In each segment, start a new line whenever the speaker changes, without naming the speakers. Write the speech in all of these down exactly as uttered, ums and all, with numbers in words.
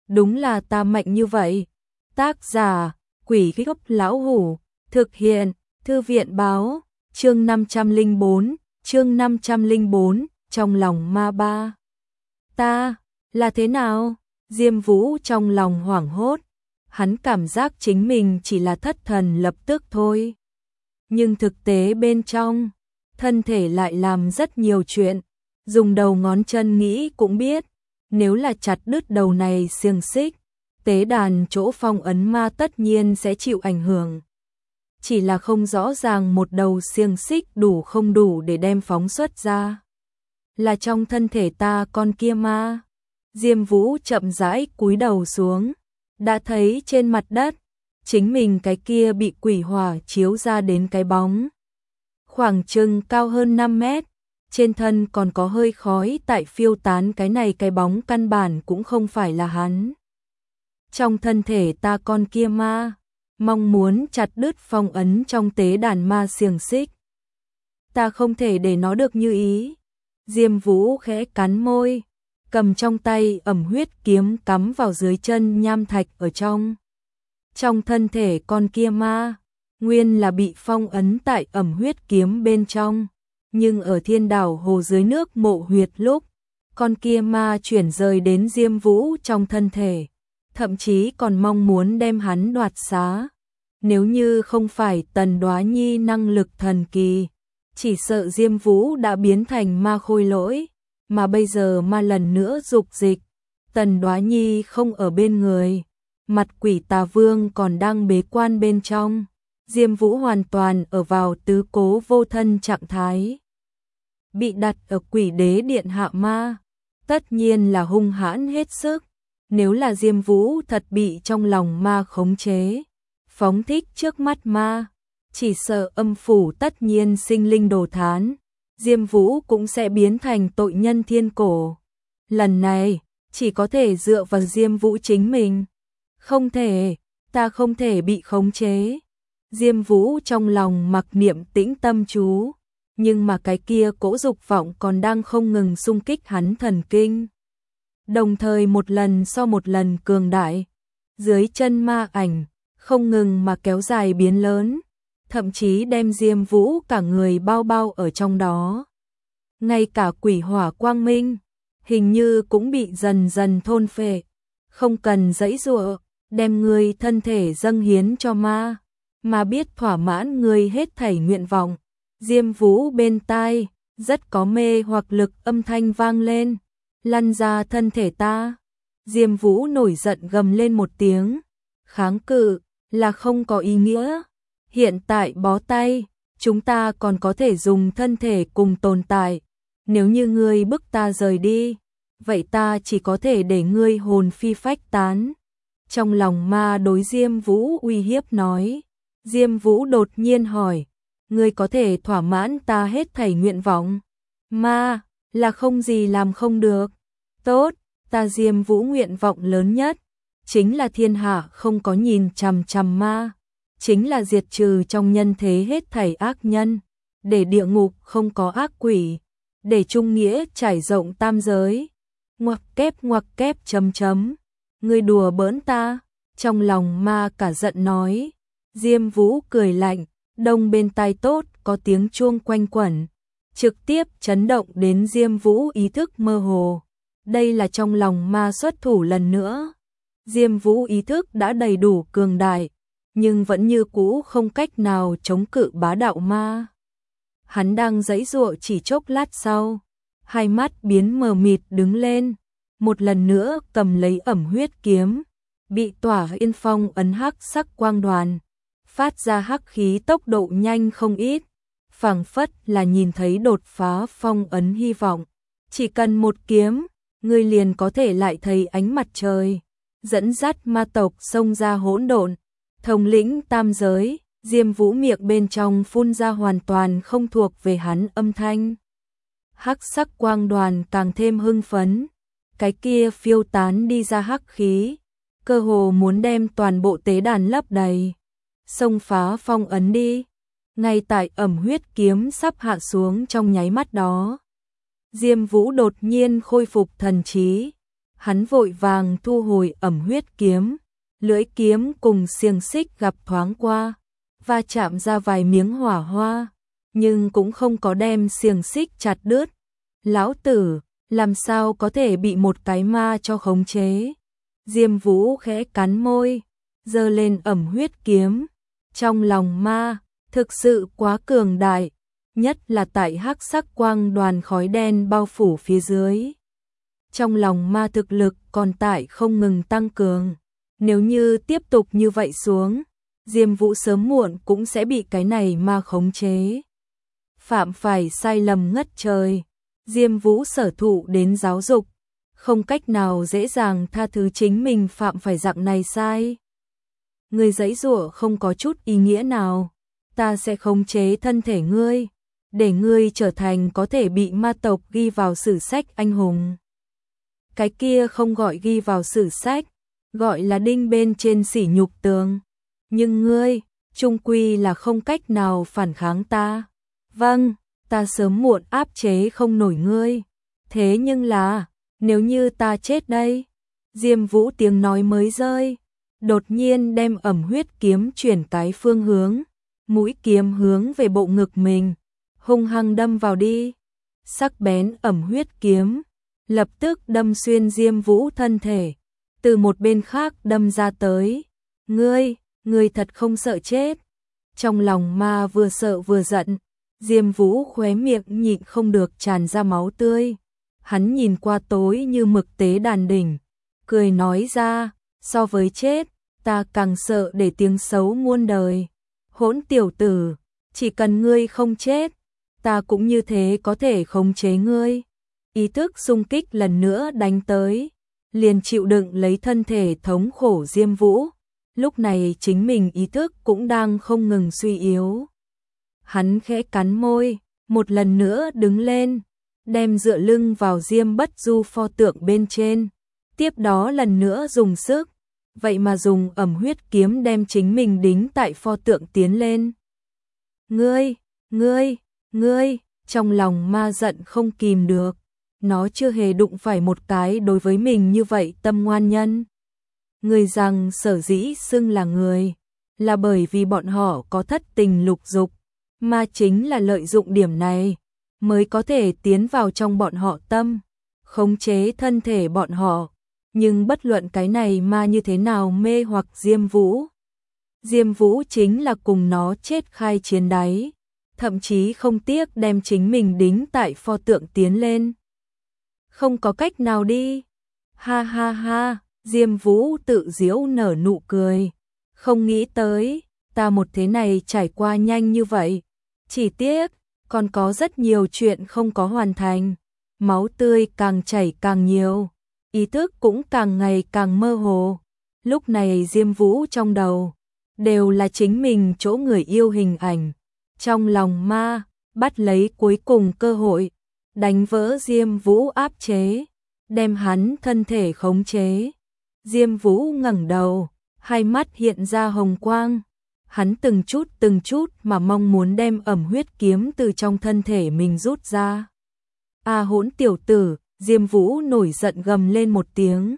đúng là ta mạnh như vậy. Tác giả, Quỷ Gốc Lão Hủ, thực hiện, Thư viện báo, chương năm trăm lẻ bốn, chương năm trăm lẻ bốn, trong lòng ma ba. Ta, là thế nào? Diêm Vũ trong lòng hoảng hốt, hắn cảm giác chính mình chỉ là thất thần lập tức thôi. Nhưng thực tế bên trong, thân thể lại làm rất nhiều chuyện, dùng đầu ngón chân nghĩ cũng biết, nếu là chặt đứt đầu này xiềng xích, tế đàn chỗ phong ấn ma tất nhiên sẽ chịu ảnh hưởng. Chỉ là không rõ ràng một đầu xiềng xích đủ không đủ để đem phóng xuất ra. Là trong thân thể ta con kia ma. Diêm Vũ chậm rãi cúi đầu xuống, đã thấy trên mặt đất, chính mình cái kia bị quỷ hỏa chiếu ra đến cái bóng. Khoảng chừng cao hơn năm mét, trên thân còn có hơi khói tại phiêu tán, cái này cái bóng căn bản cũng không phải là hắn. Trong thân thể ta con kia ma, mong muốn chặt đứt phong ấn trong tế đàn ma xiềng xích. Ta không thể để nó được như ý. Diêm Vũ khẽ cắn môi, cầm trong tay ẩm huyết kiếm cắm vào dưới chân nham thạch ở trong. Trong thân thể con kia ma, nguyên là bị phong ấn tại ẩm huyết kiếm bên trong, nhưng ở thiên đảo hồ dưới nước mộ huyệt lúc, con kia ma chuyển rời đến Diêm Vũ trong thân thể, thậm chí còn mong muốn đem hắn đoạt xá. Nếu như không phải Tần Đoá Nhi năng lực thần kỳ, chỉ sợ Diêm Vũ đã biến thành ma khôi lỗi, mà bây giờ ma lần nữa dục dịch, Tần Đoá Nhi không ở bên người, mặt quỷ tà vương còn đang bế quan bên trong, Diêm Vũ hoàn toàn ở vào tứ cố vô thân trạng thái. Bị đặt ở quỷ đế điện hạ ma, tất nhiên là hung hãn hết sức, nếu là Diêm Vũ thật bị trong lòng ma khống chế, phóng thích trước mắt ma, chỉ sợ âm phủ tất nhiên sinh linh đồ thán, Diêm Vũ cũng sẽ biến thành tội nhân thiên cổ. Lần này, chỉ có thể dựa vào Diêm Vũ chính mình. Không thể, ta không thể bị khống chế. Diêm Vũ trong lòng mặc niệm tĩnh tâm chú, nhưng mà cái kia cỗ dục vọng còn đang không ngừng xung kích hắn thần kinh. Đồng thời một lần so một lần cường đại, dưới chân ma ảnh, không ngừng mà kéo dài biến lớn, thậm chí đem Diêm Vũ cả người bao bao ở trong đó. Ngay cả quỷ hỏa quang minh, hình như cũng bị dần dần thôn phệ, không cần giãy giụa, đem người thân thể dâng hiến cho ma, mà biết thỏa mãn người hết thảy nguyện vọng. Diêm Vũ bên tai, rất có mê hoặc lực âm thanh vang lên, lăn ra thân thể ta. Diêm Vũ nổi giận gầm lên một tiếng, kháng cự là không có ý nghĩa. Hiện tại bó tay, chúng ta còn có thể dùng thân thể cùng tồn tại. Nếu như ngươi bức ta rời đi, vậy ta chỉ có thể để ngươi hồn phi phách tán. Trong lòng ma đối Diêm Vũ uy hiếp nói. Diêm Vũ đột nhiên hỏi, ngươi có thể thỏa mãn ta hết thảy nguyện vọng? Ma, là không gì làm không được. Tốt, ta Diêm Vũ nguyện vọng lớn nhất, chính là thiên hạ không có nhìn chằm chằm ma, chính là diệt trừ trong nhân thế hết thảy ác nhân, để địa ngục không có ác quỷ, để trung nghĩa trải rộng tam giới. Ngoặc kép ngoặc kép chấm chấm, ngươi đùa bỡn ta. Trong lòng ma cả giận nói. Diêm Vũ cười lạnh, đông bên tai tốt có tiếng chuông quanh quẩn, trực tiếp chấn động đến Diêm Vũ ý thức mơ hồ. Đây là trong lòng ma xuất thủ lần nữa. Diêm Vũ ý thức đã đầy đủ cường đại, nhưng vẫn như cũ không cách nào chống cự bá đạo ma. Hắn đang giãy giụa, chỉ chốc lát sau, hai mắt biến mờ mịt đứng lên, một lần nữa cầm lấy ẩm huyết kiếm, bị tỏa yên phong ấn hắc sắc quang đoàn, phát ra hắc khí tốc độ nhanh không ít, phảng phất là nhìn thấy đột phá phong ấn hy vọng. Chỉ cần một kiếm, ngươi liền có thể lại thấy ánh mặt trời, dẫn dắt ma tộc xông ra hỗn độn, thống lĩnh tam giới. Diêm Vũ miệng bên trong phun ra hoàn toàn không thuộc về hắn âm thanh. Hắc sắc quang đoàn càng thêm hưng phấn, cái kia phiêu tán đi ra hắc khí, cơ hồ muốn đem toàn bộ tế đàn lấp đầy. Xông phá phong ấn đi. Ngay tại ẩm huyết kiếm sắp hạ xuống trong nháy mắt đó, Diêm Vũ đột nhiên khôi phục thần trí, Hắn vội vàng thu hồi ẩm huyết kiếm, lưỡi kiếm cùng xiềng xích gặp thoáng qua, va chạm ra vài miếng hỏa hoa, nhưng cũng không có đem xiềng xích chặt đứt. Lão tử, làm sao có thể bị một cái ma cho khống chế? Diêm Vũ khẽ cắn môi, giơ lên ẩm huyết kiếm. Trong lòng ma, thực sự quá cường đại, nhất là tại hắc sắc quang đoàn khói đen bao phủ phía dưới. Trong lòng ma thực lực còn tại không ngừng tăng cường. Nếu như tiếp tục như vậy xuống, Diêm Vũ sớm muộn cũng sẽ bị cái này ma khống chế. Phạm phải sai lầm ngất trời, Diêm Vũ sở thụ đến giáo dục, không cách nào dễ dàng tha thứ chính mình phạm phải dạng này sai. Ngươi giãy giụa không có chút ý nghĩa nào, ta sẽ khống chế thân thể ngươi, để ngươi trở thành có thể bị ma tộc ghi vào sử sách anh hùng. Cái kia không gọi ghi vào sử sách, gọi là đinh bên trên sỉ nhục tường. Nhưng ngươi, chung quy là không cách nào phản kháng ta. Vâng, ta sớm muộn áp chế không nổi ngươi. Thế nhưng là, nếu như ta chết đây? Diêm Vũ tiếng nói mới rơi, đột nhiên đem ẩm huyết kiếm chuyển cái phương hướng, mũi kiếm hướng về bộ ngực mình, hung hăng đâm vào đi. Sắc bén ẩm huyết kiếm, lập tức đâm xuyên Diêm Vũ thân thể, từ một bên khác đâm ra tới. Ngươi, ngươi thật không sợ chết. Trong lòng ma vừa sợ vừa giận, Diêm Vũ khóe miệng nhịn không được tràn ra máu tươi. Hắn nhìn qua tối như mực tế đàn đỉnh, cười nói ra, so với chết, ta càng sợ để tiếng xấu muôn đời. Hỗn tiểu tử, chỉ cần ngươi không chết, ta cũng như thế có thể khống chế ngươi. Ý thức xung kích lần nữa đánh tới, liền chịu đựng lấy thân thể thống khổ Diêm Vũ. Lúc này chính mình ý thức cũng đang không ngừng suy yếu. Hắn khẽ cắn môi, một lần nữa đứng lên, đem dựa lưng vào Diêm Bất Du pho tượng bên trên. Tiếp đó lần nữa dùng sức, vậy mà dùng ẩm huyết kiếm đem chính mình đính tại pho tượng tiến lên. Ngươi, ngươi, ngươi, trong lòng ma giận không kìm được. Nó chưa hề đụng phải một cái đối với mình như vậy tâm ngoan nhân. Người rằng sở dĩ xưng là người, là bởi vì bọn họ có thất tình lục dục, mà chính là lợi dụng điểm này, mới có thể tiến vào trong bọn họ tâm, khống chế thân thể bọn họ. Nhưng bất luận cái này ma như thế nào mê hoặc Diêm Vũ, Diêm Vũ chính là cùng nó chết khai chiến đáy, thậm chí không tiếc đem chính mình đính tại pho tượng tiến lên. Không có cách nào đi. Ha ha ha, Diêm Vũ tự giễu nở nụ cười. Không nghĩ tới, ta một thế này trải qua nhanh như vậy. Chỉ tiếc, còn có rất nhiều chuyện không có hoàn thành. Máu tươi càng chảy càng nhiều, ý thức cũng càng ngày càng mơ hồ. Lúc này Diêm Vũ trong đầu, đều là chính mình chỗ người yêu hình ảnh. Trong lòng ma, bắt lấy cuối cùng cơ hội, đánh vỡ Diêm Vũ áp chế, đem hắn thân thể khống chế. Diêm Vũ ngẩng đầu, hai mắt hiện ra hồng quang. Hắn từng chút từng chút mà mong muốn đem ẩm huyết kiếm từ trong thân thể mình rút ra. A hỗn tiểu tử, Diêm Vũ nổi giận gầm lên một tiếng.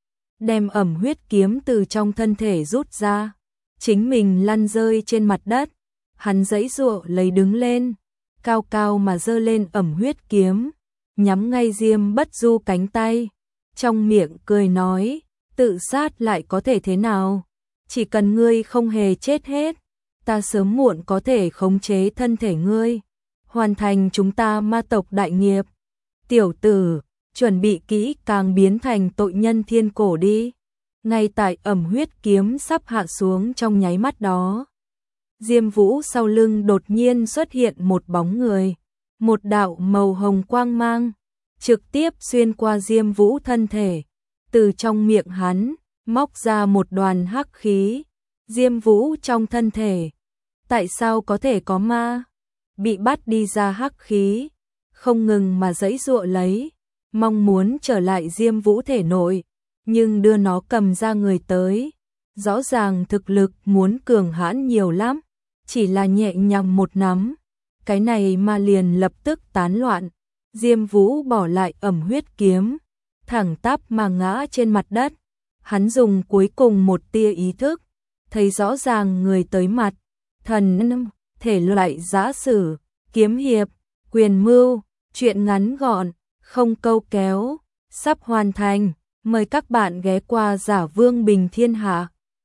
Đem ẩm huyết kiếm từ trong thân thể rút ra. Chính mình lăn rơi trên mặt đất. Hắn giãy giụa lấy đứng lên, cao cao mà giơ lên ẩm huyết kiếm, nhắm ngay Diêm Bất Du cánh tay, trong miệng cười nói, tự sát lại có thể thế nào? Chỉ cần ngươi không hề chết hết, ta sớm muộn có thể khống chế thân thể ngươi, hoàn thành chúng ta ma tộc đại nghiệp. Tiểu tử, chuẩn bị kỹ càng biến thành tội nhân thiên cổ đi. Ngay tại ẩm huyết kiếm sắp hạ xuống trong nháy mắt đó, Diêm Vũ sau lưng đột nhiên xuất hiện một bóng người, một đạo màu hồng quang mang, trực tiếp xuyên qua Diêm Vũ thân thể, từ trong miệng hắn, móc ra một đoàn hắc khí. Diêm Vũ trong thân thể, tại sao có thể có ma? Bị bắt đi ra hắc khí, không ngừng mà giãy giụa lấy, mong muốn trở lại Diêm Vũ thể nội, nhưng đưa nó cầm ra người tới, rõ ràng thực lực muốn cường hãn nhiều lắm, chỉ là nhẹ nhàng một nắm, cái này mà liền lập tức tán loạn. Diêm Vũ bỏ lại ẩm huyết kiếm, thẳng tắp mà ngã trên mặt đất. Hắn dùng cuối cùng một tia ý thức, thấy rõ ràng người tới mặt, thần thể loại giã sử, kiếm hiệp, quyền mưu, truyện ngắn gọn, không câu kéo, sắp hoàn thành. Mời các bạn ghé qua Giả Vương Bình Thiên Hạ.